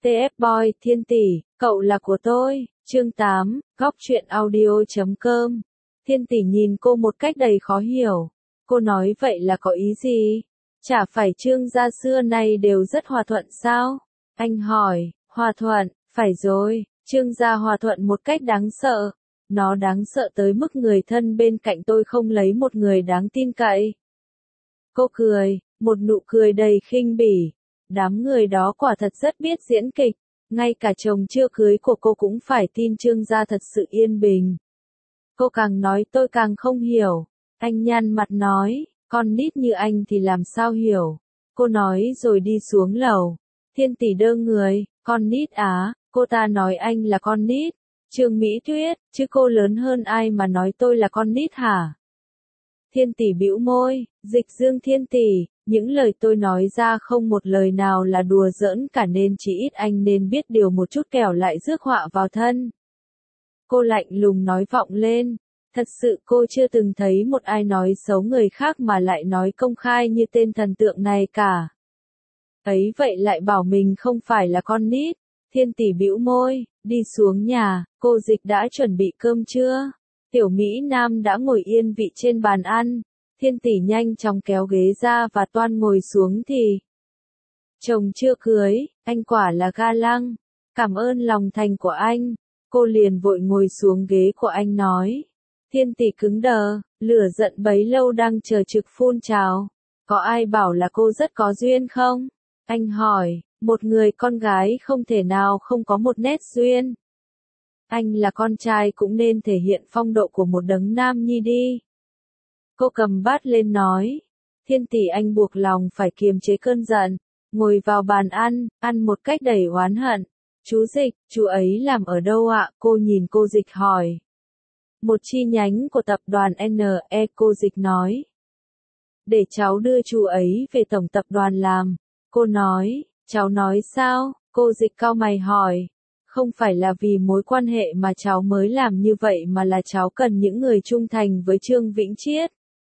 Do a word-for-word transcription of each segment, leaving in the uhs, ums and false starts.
tê ép Boy, Thiên tỷ, cậu là của tôi. Chương tám, góc truyện audio chấm com. Thiên tỷ nhìn cô một cách đầy khó hiểu. Cô nói vậy là có ý gì? Chả phải Trương gia xưa nay đều rất hòa thuận sao? Anh hỏi, hòa thuận, phải rồi, Trương gia hòa thuận một cách đáng sợ. Nó đáng sợ tới mức người thân bên cạnh tôi không lấy một người đáng tin cậy. Cô cười, một nụ cười đầy khinh bỉ. Đám người đó quả thật rất biết diễn kịch, ngay cả chồng chưa cưới của cô cũng phải tin Trương gia thật sự yên bình. Cô càng nói tôi càng không hiểu. Anh nhăn mặt nói, con nít như anh thì làm sao hiểu. Cô nói rồi đi xuống lầu. Thiên tỷ đơ người, con nít á, cô ta nói anh là con nít. Trương Mỹ Tuyết, chứ cô lớn hơn ai mà nói tôi là con nít hả? Thiên tỷ bĩu môi, dịch dương thiên tỷ, những lời tôi nói ra không một lời nào là đùa giỡn cả nên chỉ ít anh nên biết điều một chút kẻo lại rước họa vào thân. Cô lạnh lùng nói vọng lên, thật sự cô chưa từng thấy một ai nói xấu người khác mà lại nói công khai như tên thần tượng này cả. Ấy vậy lại bảo mình không phải là con nít. Thiên tỷ bĩu môi, đi xuống nhà, cô Dịch đã chuẩn bị cơm trưa. Tiểu Mỹ Nam đã ngồi yên vị trên bàn ăn. Thiên tỷ nhanh chóng kéo ghế ra và toan ngồi xuống thì chồng chưa cưới, anh quả là ga lăng. Cảm ơn lòng thành của anh. Cô liền vội ngồi xuống ghế của anh nói. Thiên tỷ cứng đờ, lửa giận bấy lâu đang chờ trực phun trào. Có ai bảo là cô rất có duyên không? Anh hỏi, một người con gái không thể nào không có một nét duyên. Anh là con trai cũng nên thể hiện phong độ của một đấng nam nhi đi. Cô cầm bát lên nói. Thiên tỷ anh buộc lòng phải kiềm chế cơn giận, ngồi vào bàn ăn, ăn một cách đầy oán hận. Chú Dịch, chú ấy làm ở đâu ạ? Cô nhìn cô Dịch hỏi. Một chi nhánh của tập đoàn en e, cô Dịch nói. Để cháu đưa chú ấy về tổng tập đoàn làm. Cô nói, cháu nói sao? Cô Dịch cau mày hỏi. Không phải là vì mối quan hệ mà cháu mới làm như vậy mà là cháu cần những người trung thành với Trương Vĩnh Chiết.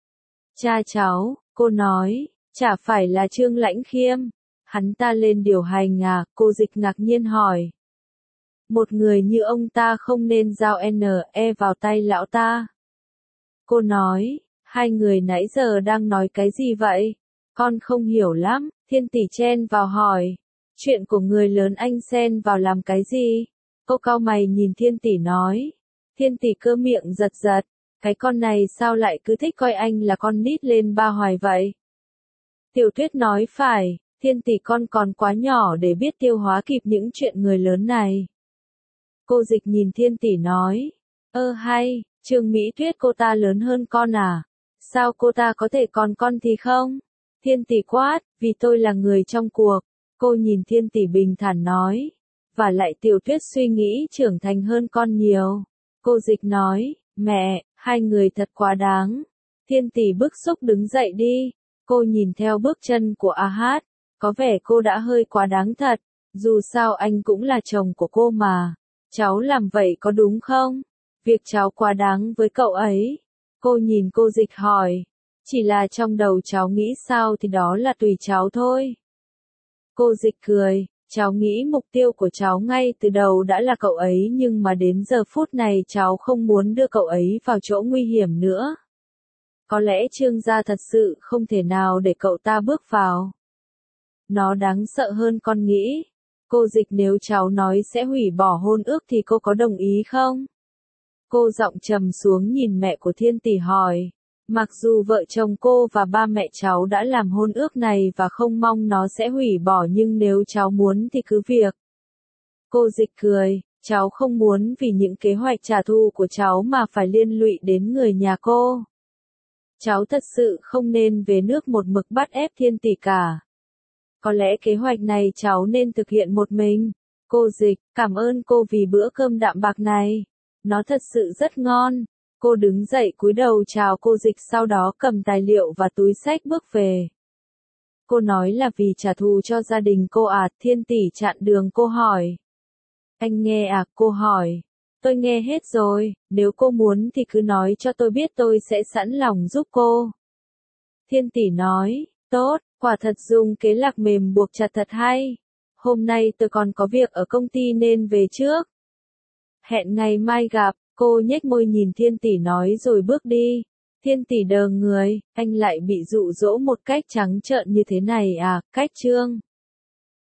Cha cháu, cô nói, chả phải là Trương Lãnh Khiêm. Hắn ta lên điều hành à? Cô Dịch ngạc nhiên hỏi. Một người như ông ta không nên giao en e vào tay lão ta. Cô nói, hai người nãy giờ đang nói cái gì vậy? Con không hiểu lắm. Thiên tỷ chen vào hỏi. Chuyện của người lớn anh xen vào làm cái gì? Cô cau mày nhìn thiên tỷ nói. Thiên tỷ cơ miệng giật giật. Cái con này sao lại cứ thích coi anh là con nít lên ba hoài vậy? Tiểu Tuyết nói phải, thiên tỷ con còn quá nhỏ để biết tiêu hóa kịp những chuyện người lớn này. Cô Dịch nhìn thiên tỷ nói. Ơ hay, Trương Mỹ Tuyết cô ta lớn hơn con à? Sao cô ta có thể còn con thì không? Thiên tỷ quát, vì tôi là người trong cuộc. Cô nhìn thiên tỷ bình thản nói. Và lại Tiểu Tuyết suy nghĩ trưởng thành hơn con nhiều. Cô Dịch nói, mẹ, hai người thật quá đáng. Thiên tỷ bức xúc đứng dậy đi. Cô nhìn theo bước chân của A Hát. Có vẻ cô đã hơi quá đáng thật. Dù sao anh cũng là chồng của cô mà. Cháu làm vậy có đúng không? Việc cháu quá đáng với cậu ấy. Cô nhìn cô Dịch hỏi. Chỉ là trong đầu cháu nghĩ sao thì đó là tùy cháu thôi. Cô Dịch cười, cháu nghĩ mục tiêu của cháu ngay từ đầu đã là cậu ấy nhưng mà đến giờ phút này cháu không muốn đưa cậu ấy vào chỗ nguy hiểm nữa. Có lẽ Trương gia thật sự không thể nào để cậu ta bước vào. Nó đáng sợ hơn con nghĩ. Cô Dịch nếu cháu nói sẽ hủy bỏ hôn ước thì cô có đồng ý không? Cô giọng trầm xuống nhìn mẹ của thiên tỷ hỏi. Mặc dù vợ chồng cô và ba mẹ cháu đã làm hôn ước này và không mong nó sẽ hủy bỏ nhưng nếu cháu muốn thì cứ việc. Cô Dịch cười, cháu không muốn vì những kế hoạch trả thù của cháu mà phải liên lụy đến người nhà cô. Cháu thật sự không nên về nước một mực bắt ép thiên tỷ cả. Có lẽ kế hoạch này cháu nên thực hiện một mình. Cô Dịch, cảm ơn cô vì bữa cơm đạm bạc này. Nó thật sự rất ngon. Cô đứng dậy cúi đầu chào cô Dịch sau đó cầm tài liệu và túi xách bước về. Cô nói là vì trả thù cho gia đình cô à? Thiên tỷ chặn đường cô hỏi. Anh nghe à? Cô hỏi. Tôi nghe hết rồi, nếu cô muốn thì cứ nói cho tôi biết tôi sẽ sẵn lòng giúp cô. Thiên tỷ nói, tốt, quả thật dùng kế lạc mềm buộc chặt thật hay. hôm nay tôi còn có việc ở công ty nên về trước. Hẹn ngày mai gặp, cô nhếch môi nhìn Thiên Tỷ nói rồi bước đi. Thiên Tỷ đờ người, anh lại bị dụ dỗ một cách trắng trợn như thế này à, Cách Trương.